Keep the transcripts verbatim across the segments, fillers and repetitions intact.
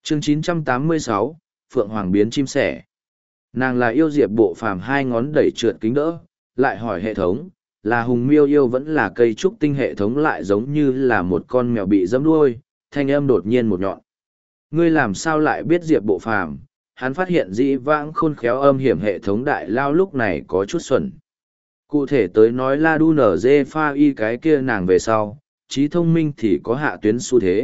Chương chín trăm tám mươi sáu, Phượng Hoàng biến chim sẻ. Nàng là yêu Diệp Bộ Phàm hai ngón đẩy trượt kính đỡ, lại hỏi hệ thống, là hùng miêu yêu vẫn là cây trúc tinh, hệ thống lại giống như là một con mèo bị dẫm đuôi, thanh âm đột nhiên một nhọn. Ngươi làm sao lại biết Diệp Bộ Phàm? Hắn phát hiện dĩ vãng khôn khéo âm hiểm hệ thống đại lao lúc này có chút xuẩn. Cụ thể tới nói là đu nở dê pha y cái kia nàng về sau, trí thông minh thì có hạ tuyến xu thế.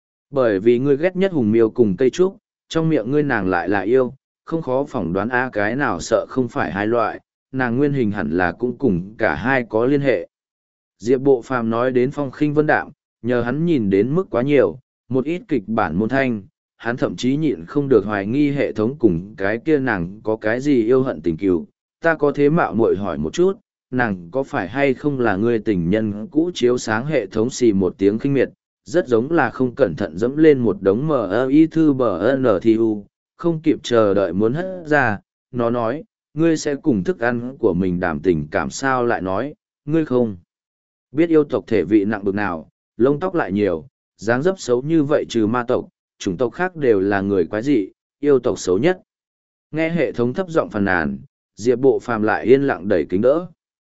Bởi vì ngươi ghét nhất hùng miêu cùng cây trúc, trong miệng ngươi nàng lại là yêu, không khó phỏng đoán a cái nào sợ không phải hai loại, nàng nguyên hình hẳn là cũng cùng cả hai có liên hệ. Diệp Bộ Phàm nói đến phong khinh vân đạm, nhờ hắn nhìn đến mức quá nhiều, một ít kịch bản môn thanh, hắn thậm chí nhịn không được hoài nghi hệ thống cùng cái kia nàng có cái gì yêu hận tình cừu. Ta có thế mạo muội hỏi một chút, nàng có phải hay không là người tình nhân cũ? Chiếu sáng hệ thống xì một tiếng khinh miệt, rất giống là không cẩn thận dẫm lên một đống mờ y thư bờ n thi u, không kịp chờ đợi muốn hất ra. Nó nói, ngươi sẽ cùng thức ăn của mình đảm tình cảm sao? Lại nói, ngươi không biết yêu tộc thể vị nặng bực nào, lông tóc lại nhiều, dáng dấp xấu như vậy, trừ ma tộc, chủng tộc khác đều là người quái dị, yêu tộc xấu nhất. Nghe hệ thống thấp giọng phàn nàn, Diệp Bộ Phàm lại yên lặng đẩy kính đỡ.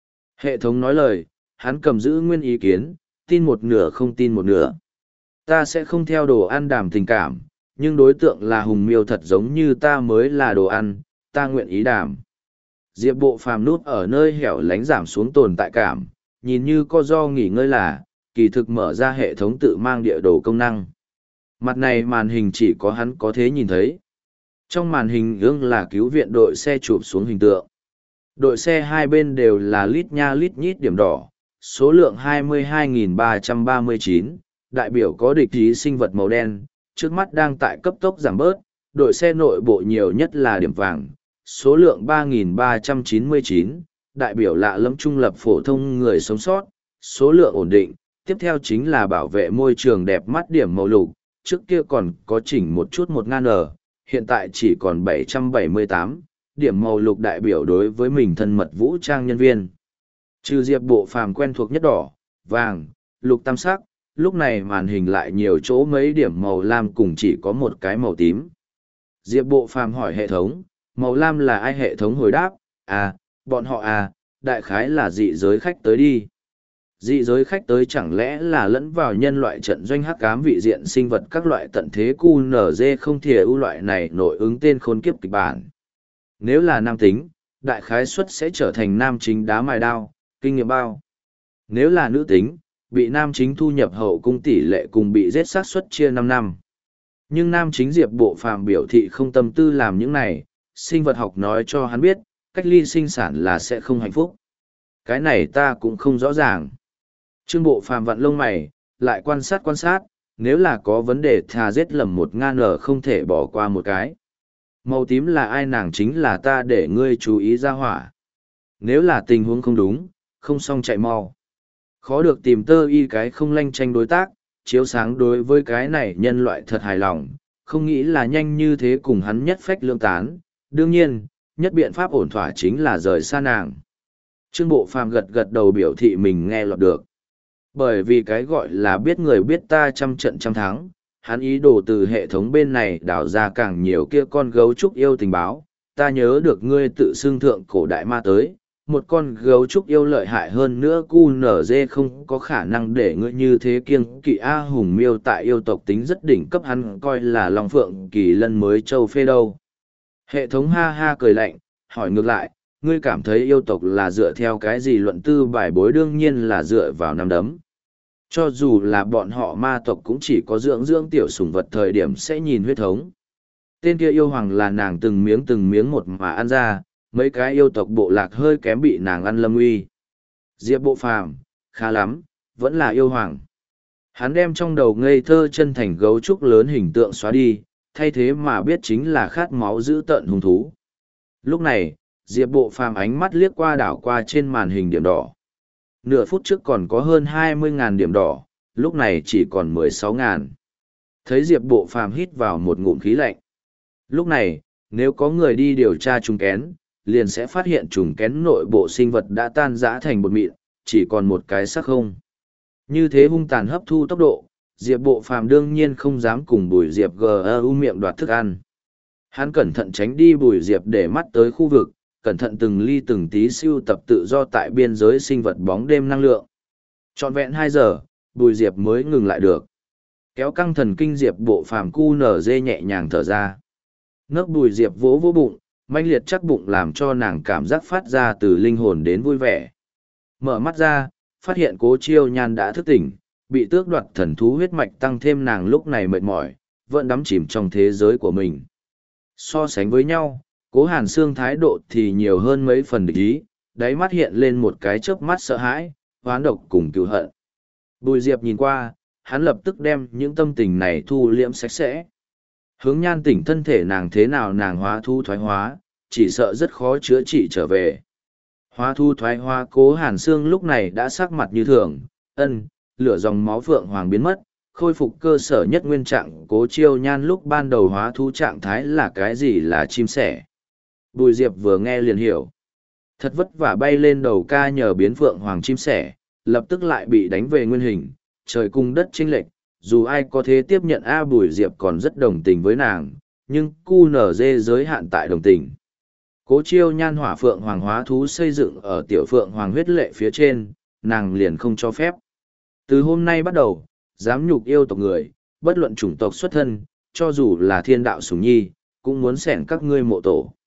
Hệ thống nói lời, hắn cầm giữ nguyên ý kiến, tin một nửa không tin một nửa. Ta sẽ không theo đồ ăn đàm tình cảm, nhưng đối tượng là hùng miêu thật giống như ta mới là đồ ăn, ta nguyện ý đàm. Diệp Bộ Phàm núp ở nơi hẻo lánh giảm xuống tồn tại cảm, nhìn như có do nghỉ ngơi là, kỳ thực mở ra hệ thống tự mang địa đồ công năng. Mặt này màn hình chỉ có hắn có thế nhìn thấy. Trong màn hình gương là cứu viện đội xe chụp xuống hình tượng. Đội xe hai bên đều là lít nha lít nhít điểm đỏ, số lượng hai mươi hai nghìn ba trăm ba mươi chín, đại biểu có địch ý sinh vật màu đen, trước mắt đang tại cấp tốc giảm bớt, đội xe nội bộ nhiều nhất là điểm vàng, số lượng ba nghìn ba trăm chín mươi chín, đại biểu lạ lẫm trung lập phổ thông người sống sót, số lượng ổn định, tiếp theo chính là bảo vệ môi trường đẹp mắt điểm màu lục, trước kia còn có chỉnh một chút một ngàn ở, hiện tại chỉ còn bảy trăm bảy mươi tám, điểm màu lục đại biểu đối với mình thân mật vũ trang nhân viên. Trừ Diệp Bộ Phàm quen thuộc nhất đỏ, vàng, lục tam sắc, lúc này màn hình lại nhiều chỗ mấy điểm màu lam cùng chỉ có một cái màu tím. Diệp Bộ Phàm hỏi hệ thống, màu lam là ai? Hệ thống hồi đáp, à, bọn họ à, đại khái là dị giới khách tới đi. Dị giới khách tới chẳng lẽ là lẫn vào nhân loại trận doanh hắc ám vị diện sinh vật các loại tận thế cu nở dê không thể ưu loại này nội ứng tên khốn kiếp kịch bản. Nếu là nam tính, đại khái suất sẽ trở thành nam chính đá mài đao, kinh nghiệm bao. Nếu là nữ tính, bị nam chính thu nhập hậu cung tỷ lệ cùng bị giết sát suất chia năm năm. Nhưng nam chính Diệp Bộ Phàm biểu thị không tâm tư làm những này, sinh vật học nói cho hắn biết, cách ly sinh sản là sẽ không hạnh phúc. Cái này ta cũng không rõ ràng. Trương Bộ Phàm vặn lông mày, lại quan sát quan sát, nếu là có vấn đề thà giết lầm một ngàn ở không thể bỏ qua một cái. Màu tím là ai? Nàng chính là ta để ngươi chú ý ra hỏa. Nếu là tình huống không đúng, không xong chạy mau. Khó được tìm tơ y cái không lanh tranh đối tác, chiếu sáng đối với cái này nhân loại thật hài lòng, không nghĩ là nhanh như thế cùng hắn nhất phách lương tán. Đương nhiên, nhất biện pháp ổn thỏa chính là rời xa nàng. Trương Bộ Phàm gật gật đầu biểu thị mình nghe lọt được. Bởi vì cái gọi là biết người biết ta trăm trận trăm thắng, hắn ý đồ từ hệ thống bên này đào ra càng nhiều kia con gấu trúc yêu tình báo. Ta nhớ được ngươi tự xưng thượng cổ đại ma tới, một con gấu trúc yêu lợi hại hơn nữa cu nở dê không có khả năng để ngươi như thế kiêng kỵ. A hùng miêu tại yêu tộc tính rất đỉnh cấp, hắn coi là long phượng kỳ lân mới châu phê đâu. Hệ thống ha ha cười lạnh, hỏi ngược lại, ngươi cảm thấy yêu tộc là dựa theo cái gì luận tư bài bối? Đương nhiên là dựa vào năm đấm. Cho dù là bọn họ ma tộc cũng chỉ có dưỡng dưỡng tiểu sủng vật thời điểm sẽ nhìn huyết thống. Tên kia yêu hoàng là nàng từng miếng từng miếng một mà ăn ra, mấy cái yêu tộc bộ lạc hơi kém bị nàng ăn lâm uy. Diệp Bộ Phàm, khá lắm, vẫn là yêu hoàng. Hắn đem trong đầu ngây thơ chân thành gấu trúc lớn hình tượng xóa đi, thay thế mà biết chính là khát máu dữ tợn hung thú. Lúc này, Diệp Bộ Phàm ánh mắt liếc qua đảo qua trên màn hình điểm đỏ. Nửa phút trước còn có hơn hai mươi nghìn điểm đỏ, lúc này chỉ còn mười sáu nghìn. Thấy Diệp Bộ Phàm hít vào một ngụm khí lạnh. Lúc này, nếu có người đi điều tra trùng kén, liền sẽ phát hiện trùng kén nội bộ sinh vật đã tan rã thành bột mịn, chỉ còn một cái xác không. Như thế hung tàn hấp thu tốc độ, Diệp Bộ Phàm đương nhiên không dám cùng Bùi Diệp gu miệng đoạt thức ăn. Hắn cẩn thận tránh đi Bùi Diệp để mắt tới khu vực, cẩn thận từng ly từng tí siêu tập tự do tại biên giới sinh vật bóng đêm năng lượng. Trọn vẹn hai giờ, Bùi Diệp mới ngừng lại được. Kéo căng thần kinh Diệp Bộ Phàm cu nở dê nhẹ nhàng thở ra. Nấc Bùi Diệp vỗ vỗ bụng, manh liệt chắc bụng làm cho nàng cảm giác phát ra từ linh hồn đến vui vẻ. Mở mắt ra, phát hiện Cố Chiêu Nhan đã thức tỉnh, bị tước đoạt thần thú huyết mạch tăng thêm nàng lúc này mệt mỏi, vẫn đắm chìm trong thế giới của mình. So sánh với nhau, Cố Hàn Sương thái độ thì nhiều hơn mấy phần địch ý, đáy mắt hiện lên một cái chớp mắt sợ hãi, oán độc cùng cừu hận. Bùi Diệp nhìn qua, hắn lập tức đem những tâm tình này thu liễm sạch sẽ. Hướng Nhan tỉnh thân thể nàng thế nào nàng hóa thu thoái hóa, chỉ sợ rất khó chữa trị trở về. Hóa thu thoái hóa Cố Hàn Sương lúc này đã sắc mặt như thường, ân, lửa dòng máu phượng hoàng biến mất, khôi phục cơ sở nhất nguyên trạng. Cố Chiêu Nhan lúc ban đầu hóa thú trạng thái là cái gì là chim sẻ. Bùi Diệp vừa nghe liền hiểu. Thật vất vả bay lên đầu ca nhờ biến phượng hoàng chim sẻ, lập tức lại bị đánh về nguyên hình, trời cung đất chênh lệch, dù ai có thế tiếp nhận A Bùi Diệp còn rất đồng tình với nàng, nhưng cu nở dê giới hạn tại đồng tình. Cố Chiêu Nhan hỏa phượng hoàng hóa thú xây dựng ở tiểu phượng hoàng huyết lệ phía trên, nàng liền không cho phép. Từ hôm nay bắt đầu, dám nhục yêu tộc người, bất luận chủng tộc xuất thân, cho dù là thiên đạo sủng nhi, cũng muốn xẻn các ngươi mộ tổ.